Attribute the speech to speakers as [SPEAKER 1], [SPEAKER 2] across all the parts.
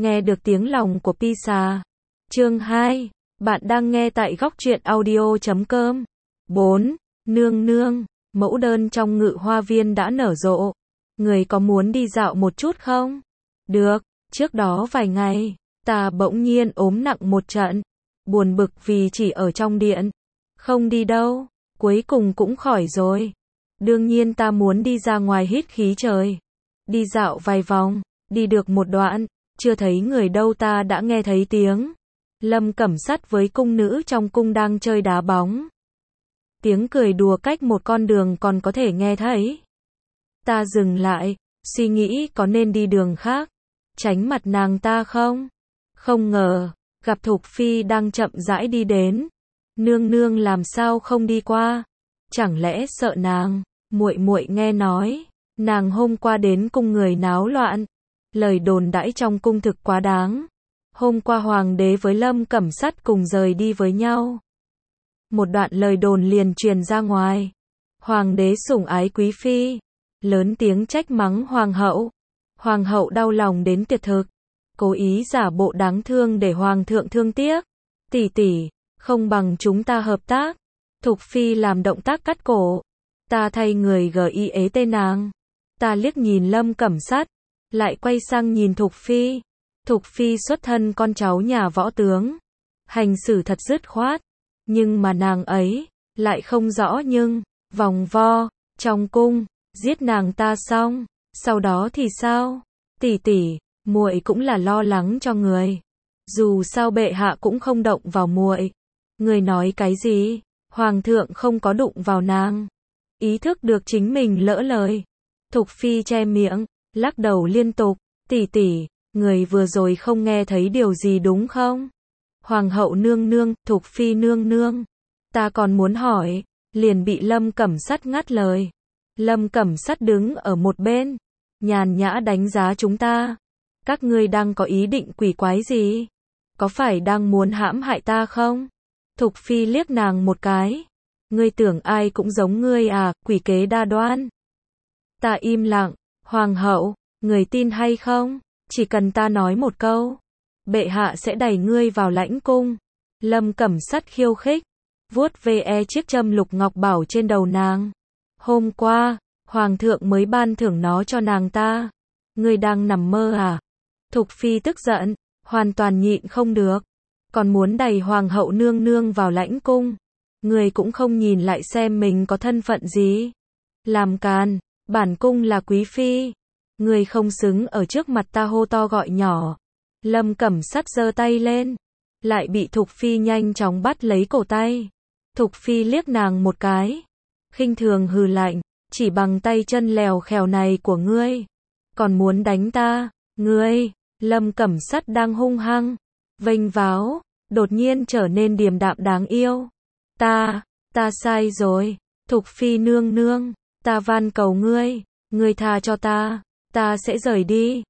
[SPEAKER 1] nghe được tiếng lòng của Pisa. Chương 2. Bạn đang nghe tại góc truyện audio.com. 4. Nương nương, mẫu đơn trong Ngự Hoa Viên đã nở rộ. Người có muốn đi dạo một chút không? Được, trước đó vài ngày, ta bỗng nhiên ốm nặng một trận. Buồn bực vì chỉ ở trong điện. Không đi đâu, cuối cùng cũng khỏi rồi. Đương nhiên ta muốn đi ra ngoài hít khí trời. Đi dạo vài vòng, đi được một đoạn, chưa thấy người đâu ta đã nghe thấy tiếng Lâm Cẩm Sắt với cung nữ trong cung đang chơi đá bóng. Tiếng cười đùa cách một con đường còn có thể nghe thấy. Ta dừng lại, suy nghĩ có nên đi đường khác, tránh mặt nàng ta không? Không ngờ, gặp Thục Phi đang chậm rãi đi đến. Nương nương làm sao không đi qua? Chẳng lẽ sợ nàng? Muội muội nghe nói, nàng hôm qua đến cung người náo loạn. Lời đồn đãi trong cung thực quá đáng. Hôm qua hoàng đế với Lâm Cẩm Sắt cùng rời đi với nhau. Một đoạn lời đồn liền truyền ra ngoài. Hoàng đế sủng ái quý phi, lớn tiếng trách mắng hoàng hậu. Hoàng hậu đau lòng đến tuyệt thực, cố ý giả bộ đáng thương để hoàng thượng thương tiếc. Tỷ tỷ, không bằng chúng ta hợp tác. Thục Phi làm động tác cắt cổ. Ta thay người GIE tên nàng. Ta liếc nhìn Lâm Cẩm Sắt, lại quay sang nhìn Thục Phi. Thục Phi xuất thân con cháu nhà võ tướng, hành xử thật dứt khoát, nhưng mà nàng ấy lại không rõ nhưng vòng vo trong cung, giết nàng ta xong, sau đó thì sao? Tỷ tỷ, muội cũng là lo lắng cho người. Dù sao bệ hạ cũng không động vào muội. Người nói cái gì? Hoàng thượng không có đụng vào nàng. Ý thức được chính mình lỡ lời. Thục Phi che miệng, lắc đầu liên tục. Tỷ tỷ, người vừa rồi không nghe thấy điều gì đúng không? Hoàng hậu nương nương, Thục Phi nương nương. Ta còn muốn hỏi, liền bị Lâm Cẩm Sắt ngắt lời. Lâm Cẩm Sắt đứng ở một bên, nhàn nhã đánh giá chúng ta. Các ngươi đang có ý định quỷ quái gì? Có phải đang muốn hãm hại ta không? Thục Phi liếc nàng một cái. Ngươi tưởng ai cũng giống ngươi à, quỷ kế đa đoan. Ta im lặng. Hoàng hậu, người tin hay không? Chỉ cần ta nói một câu, bệ hạ sẽ đẩy ngươi vào lãnh cung. Lâm Cẩm Sắt khiêu khích, vuốt ve chiếc châm lục ngọc bảo trên đầu nàng. Hôm qua, hoàng thượng mới ban thưởng nó cho nàng ta. Ngươi đang nằm mơ à? Thục Phi tức giận, hoàn toàn nhịn không được. Còn muốn đẩy hoàng hậu nương nương vào lãnh cung. Ngươi cũng không nhìn lại xem mình có thân phận gì. Làm càn, bản cung là quý phi. Ngươi không xứng ở trước mặt ta hô to gọi nhỏ. Lâm Cẩm Sắt giơ tay lên, lại bị Thục Phi nhanh chóng bắt lấy cổ tay. Thục Phi liếc nàng một cái, khinh thường hừ lạnh, chỉ bằng tay chân lèo khèo này của ngươi, còn muốn đánh ta, ngươi. Lâm Cẩm Sắt đang hung hăng, vênh váo, đột nhiên trở nên điềm đạm đáng yêu. Ta sai rồi, Thục Phi nương nương, ta van cầu ngươi, ngươi tha cho ta sẽ rời đi,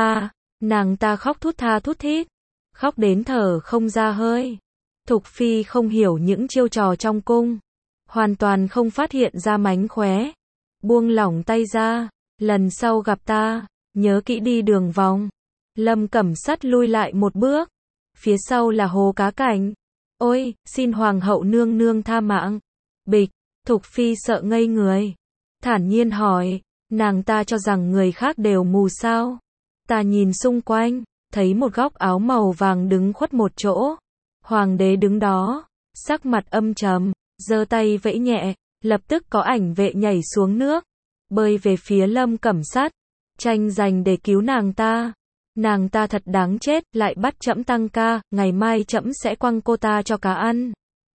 [SPEAKER 1] nàng ta khóc thút tha thút thít, khóc đến thở không ra hơi. Thục Phi không hiểu những chiêu trò trong cung, hoàn toàn không phát hiện ra mánh khóe, buông lỏng tay ra, lần sau gặp ta, nhớ kỹ đi đường vòng. Lâm Cẩm Sắt lui lại một bước, phía sau là hồ cá cảnh. Ôi, xin hoàng hậu nương nương tha mạng. Bịch, Thục Phi sợ ngây người, thản nhiên hỏi, nàng ta cho rằng người khác đều mù sao? Ta nhìn xung quanh, thấy một góc áo màu vàng đứng khuất một chỗ. Hoàng đế đứng đó, sắc mặt âm trầm, giơ tay vẫy nhẹ, lập tức có ảnh vệ nhảy xuống nước, bơi về phía Lâm Cẩm Sắt, tranh giành để cứu nàng ta. Nàng ta thật đáng chết, lại bắt trẫm tăng ca, ngày mai trẫm sẽ quăng cô ta cho cá ăn.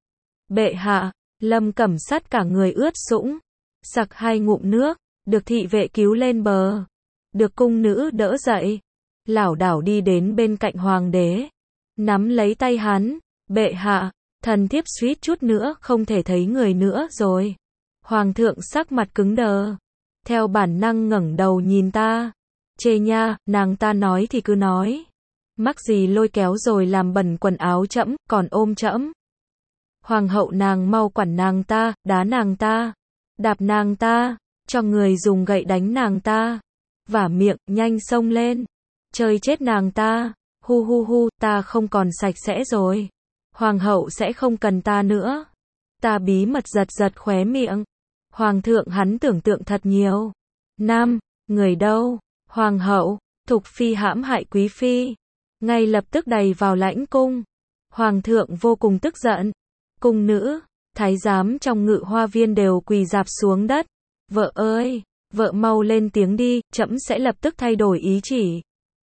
[SPEAKER 1] Bệ hạ, Lâm Cẩm Sắt cả người ướt sũng, sặc hai ngụm nước, được thị vệ cứu lên bờ, được cung nữ đỡ dậy, lảo đảo đi đến bên cạnh hoàng đế, nắm lấy tay hắn. Bệ hạ, thần thiếp suýt chút nữa không thể thấy người nữa rồi. Hoàng thượng sắc mặt cứng đờ, theo bản năng ngẩng đầu nhìn ta. Chê nha, nàng ta nói thì cứ nói, mắc gì lôi kéo rồi làm bẩn quần áo trẫm, còn ôm trẫm. Hoàng hậu nàng mau quản nàng ta, đá nàng ta, đạp nàng ta, cho người dùng gậy đánh nàng ta, vả miệng, nhanh xông lên, chơi chết nàng ta. Hu hu hu, ta không còn sạch sẽ rồi. Hoàng hậu sẽ không cần ta nữa. Ta bí mật giật giật khóe miệng. Hoàng thượng hắn tưởng tượng thật nhiều. Nam, người đâu? Hoàng hậu, Thục Phi hãm hại Quý Phi. Ngay lập tức đày vào lãnh cung. Hoàng thượng vô cùng tức giận. Cung nữ, thái giám trong Ngự Hoa Viên đều quỳ rạp xuống đất. Vợ ơi, vợ mau lên tiếng đi, trẫm sẽ lập tức thay đổi ý chỉ.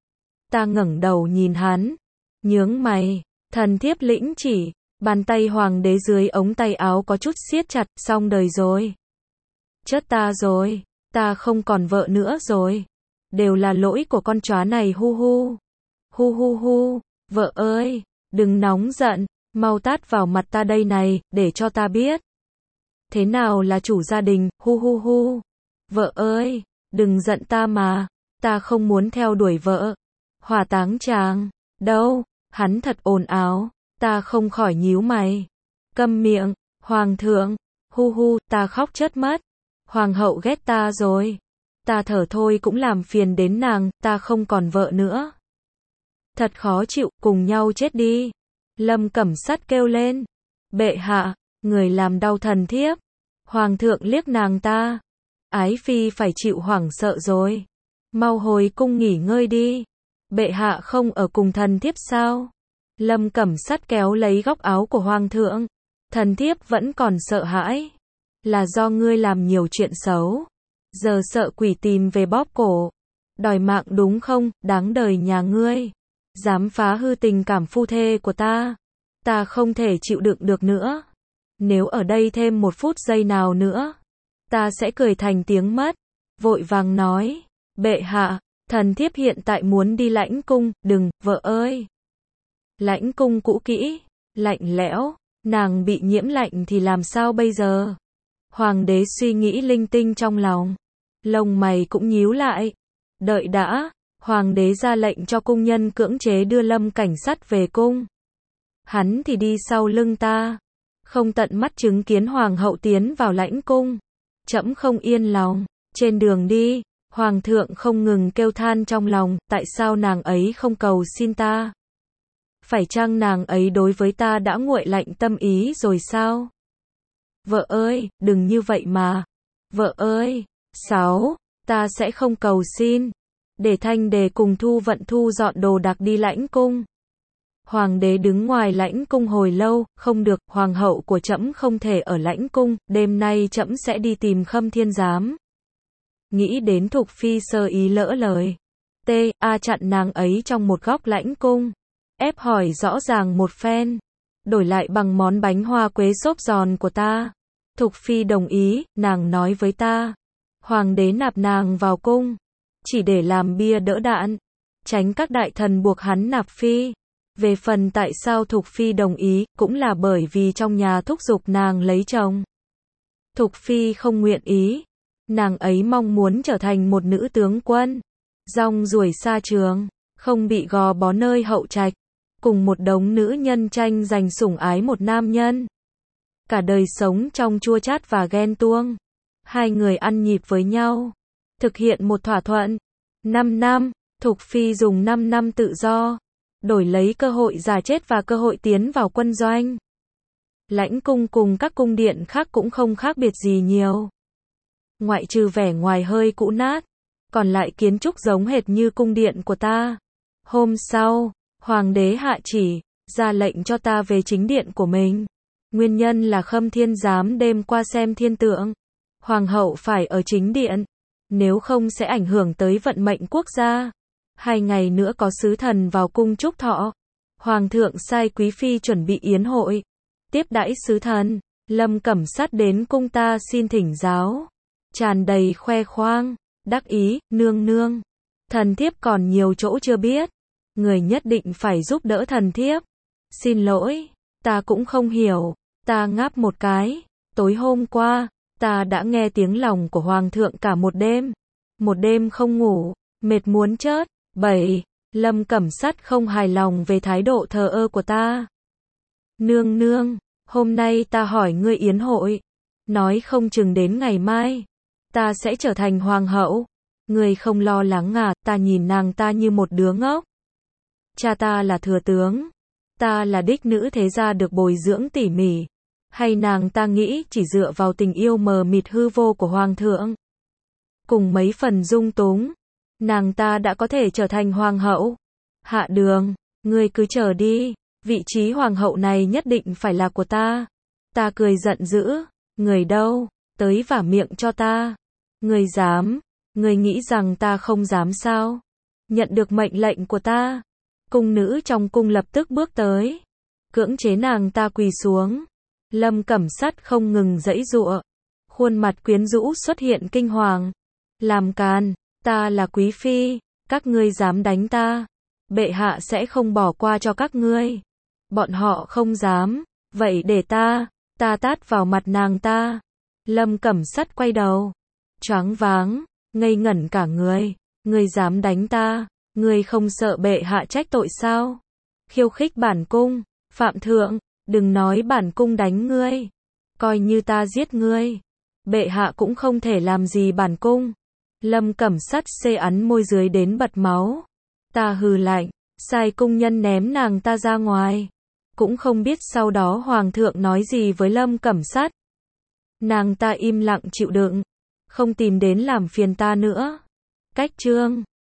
[SPEAKER 1] Ta ngẩng đầu nhìn hắn, nhướng mày, thần thiếp lĩnh chỉ, bàn tay hoàng đế dưới ống tay áo có chút siết chặt, xong đời rồi. Chết ta rồi, ta không còn vợ nữa rồi. Đều là lỗi của con chó này hu hu. Hu hu hu, vợ ơi, đừng nóng giận, mau tát vào mặt ta đây này, để cho ta biết. Thế nào là chủ gia đình, hu hu hu. Vợ ơi, đừng giận ta mà, ta không muốn theo đuổi vợ. Hỏa táng chàng, đâu, hắn thật ồn ào, ta không khỏi nhíu mày. Câm miệng, hoàng thượng, hu hu, ta khóc chết mất. Hoàng hậu ghét ta rồi. Ta thở thôi cũng làm phiền đến nàng, ta không còn vợ nữa. Thật khó chịu, cùng nhau chết đi. Lâm Cẩm Sắt kêu lên. Bệ hạ, người làm đau thần thiếp. Hoàng thượng liếc nàng ta. Ái phi phải chịu hoảng sợ rồi. Mau hồi cung nghỉ ngơi đi. Bệ hạ không ở cùng thần thiếp sao? Lâm Cẩm Sắt kéo lấy góc áo của hoàng thượng. Thần thiếp vẫn còn sợ hãi. Là do ngươi làm nhiều chuyện xấu. Giờ sợ quỷ tìm về bóp cổ. Đòi mạng đúng không, đáng đời nhà ngươi. Dám phá hư tình cảm phu thê của ta. Ta không thể chịu đựng được nữa. Nếu ở đây thêm một phút giây nào nữa, ta sẽ cười thành tiếng mất. Vội vàng nói, bệ hạ, thần thiếp hiện tại muốn đi lãnh cung, đừng, vợ ơi. Lãnh cung cũ kỹ, lạnh lẽo, nàng bị nhiễm lạnh thì làm sao bây giờ? Hoàng đế suy nghĩ linh tinh trong lòng. Lông mày cũng nhíu lại. Đợi đã, hoàng đế ra lệnh cho cung nhân cưỡng chế đưa Lâm Cảnh Sắt về cung. Hắn thì đi sau lưng ta. Không tận mắt chứng kiến hoàng hậu tiến vào lãnh cung. Trẫm không yên lòng. Trên đường đi, hoàng thượng không ngừng kêu than trong lòng, tại sao nàng ấy không cầu xin ta? Phải chăng nàng ấy đối với ta đã nguội lạnh tâm ý rồi sao? Vợ ơi, đừng như vậy mà. Vợ ơi, 6, ta sẽ không cầu xin. Để Thanh Đề cùng Thu Vận thu dọn đồ đạc đi lãnh cung. Hoàng đế đứng ngoài lãnh cung hồi lâu, không được, hoàng hậu của trẫm không thể ở lãnh cung, đêm nay trẫm sẽ đi tìm Khâm Thiên Giám. Nghĩ đến Thục Phi sơ ý lỡ lời. Chặn nàng ấy trong một góc lãnh cung. Ép hỏi rõ ràng một phen. Đổi lại bằng món bánh hoa quế xốp giòn của ta. Thục Phi đồng ý, nàng nói với ta. Hoàng đế nạp nàng vào cung. Chỉ để làm bia đỡ đạn. Tránh các đại thần buộc hắn nạp phi. Về phần tại sao Thục Phi đồng ý, cũng là bởi vì trong nhà thúc giục nàng lấy chồng. Thục Phi không nguyện ý. Nàng ấy mong muốn trở thành một nữ tướng quân. Rong ruổi xa trường, không bị gò bó nơi hậu trạch. Cùng một đống nữ nhân tranh giành sủng ái một nam nhân. Cả đời sống trong chua chát và ghen tuông. Hai người ăn nhịp với nhau. Thực hiện một thỏa thuận. 5 năm, Thục Phi dùng 5 năm tự do. Đổi lấy cơ hội già chết và cơ hội tiến vào quân doanh. Lãnh cung cùng các cung điện khác cũng không khác biệt gì nhiều. Ngoại trừ vẻ ngoài hơi cũ nát. Còn lại kiến trúc giống hệt như cung điện của ta. Hôm sau, hoàng đế hạ chỉ, ra lệnh cho ta về chính điện của mình. Nguyên nhân là Khâm Thiên Giám đêm qua xem thiên tượng. Hoàng hậu phải ở chính điện. Nếu không sẽ ảnh hưởng tới vận mệnh quốc gia. 2 ngày nữa có sứ thần vào cung chúc thọ. Hoàng thượng sai Quý Phi chuẩn bị yến hội. Tiếp đãi sứ thần. Lâm Cẩm Sắt đến cung ta xin thỉnh giáo. Tràn đầy khoe khoang. Đắc ý, nương nương. Thần thiếp còn nhiều chỗ chưa biết. Người nhất định phải giúp đỡ thần thiếp. Xin lỗi, ta cũng không hiểu. Ta ngáp một cái. Tối hôm qua, ta đã nghe tiếng lòng của hoàng thượng cả một đêm. Một đêm không ngủ, mệt muốn chết. 7. Lâm Cẩm Sắt không hài lòng về thái độ thờ ơ của ta. Nương nương, hôm nay ta hỏi ngươi yến hội. Nói không chừng đến ngày mai. Ta sẽ trở thành hoàng hậu. Ngươi không lo lắng à, ta nhìn nàng ta như một đứa ngốc. Cha ta là thừa tướng, ta là đích nữ thế gia được bồi dưỡng tỉ mỉ, hay nàng ta nghĩ chỉ dựa vào tình yêu mờ mịt hư vô của hoàng thượng, cùng mấy phần dung túng, nàng ta đã có thể trở thành hoàng hậu. Hạ Đường, ngươi cứ chờ đi, vị trí hoàng hậu này nhất định phải là của ta. Ta cười giận dữ, người đâu, tới vả miệng cho ta. Ngươi dám, ngươi nghĩ rằng ta không dám sao? Nhận được mệnh lệnh của ta. Cung nữ trong cung lập tức bước tới, cưỡng chế nàng ta quỳ xuống. Lâm Cẩm Sắt không ngừng giãy giụa, khuôn mặt quyến rũ xuất hiện kinh hoàng. Làm càn, ta là quý phi, các ngươi dám đánh ta, bệ hạ sẽ không bỏ qua cho các ngươi. Bọn họ không dám, vậy để ta tát vào mặt nàng ta. Lâm Cẩm Sắt quay đầu, choáng váng, ngây ngẩn cả người. Ngươi dám đánh ta, ngươi không sợ bệ hạ trách tội sao? Khiêu khích bản cung, phạm thượng, đừng nói bản cung đánh ngươi, coi như ta giết ngươi, bệ hạ cũng không thể làm gì bản cung. Lâm Cẩm Sắt xê ắn môi dưới đến bật máu. Ta hừ lạnh, sai cung nhân ném nàng ta ra ngoài. Cũng không biết sau đó hoàng thượng nói gì với Lâm Cẩm Sắt. Nàng ta im lặng chịu đựng, không tìm đến làm phiền ta nữa. Cách chương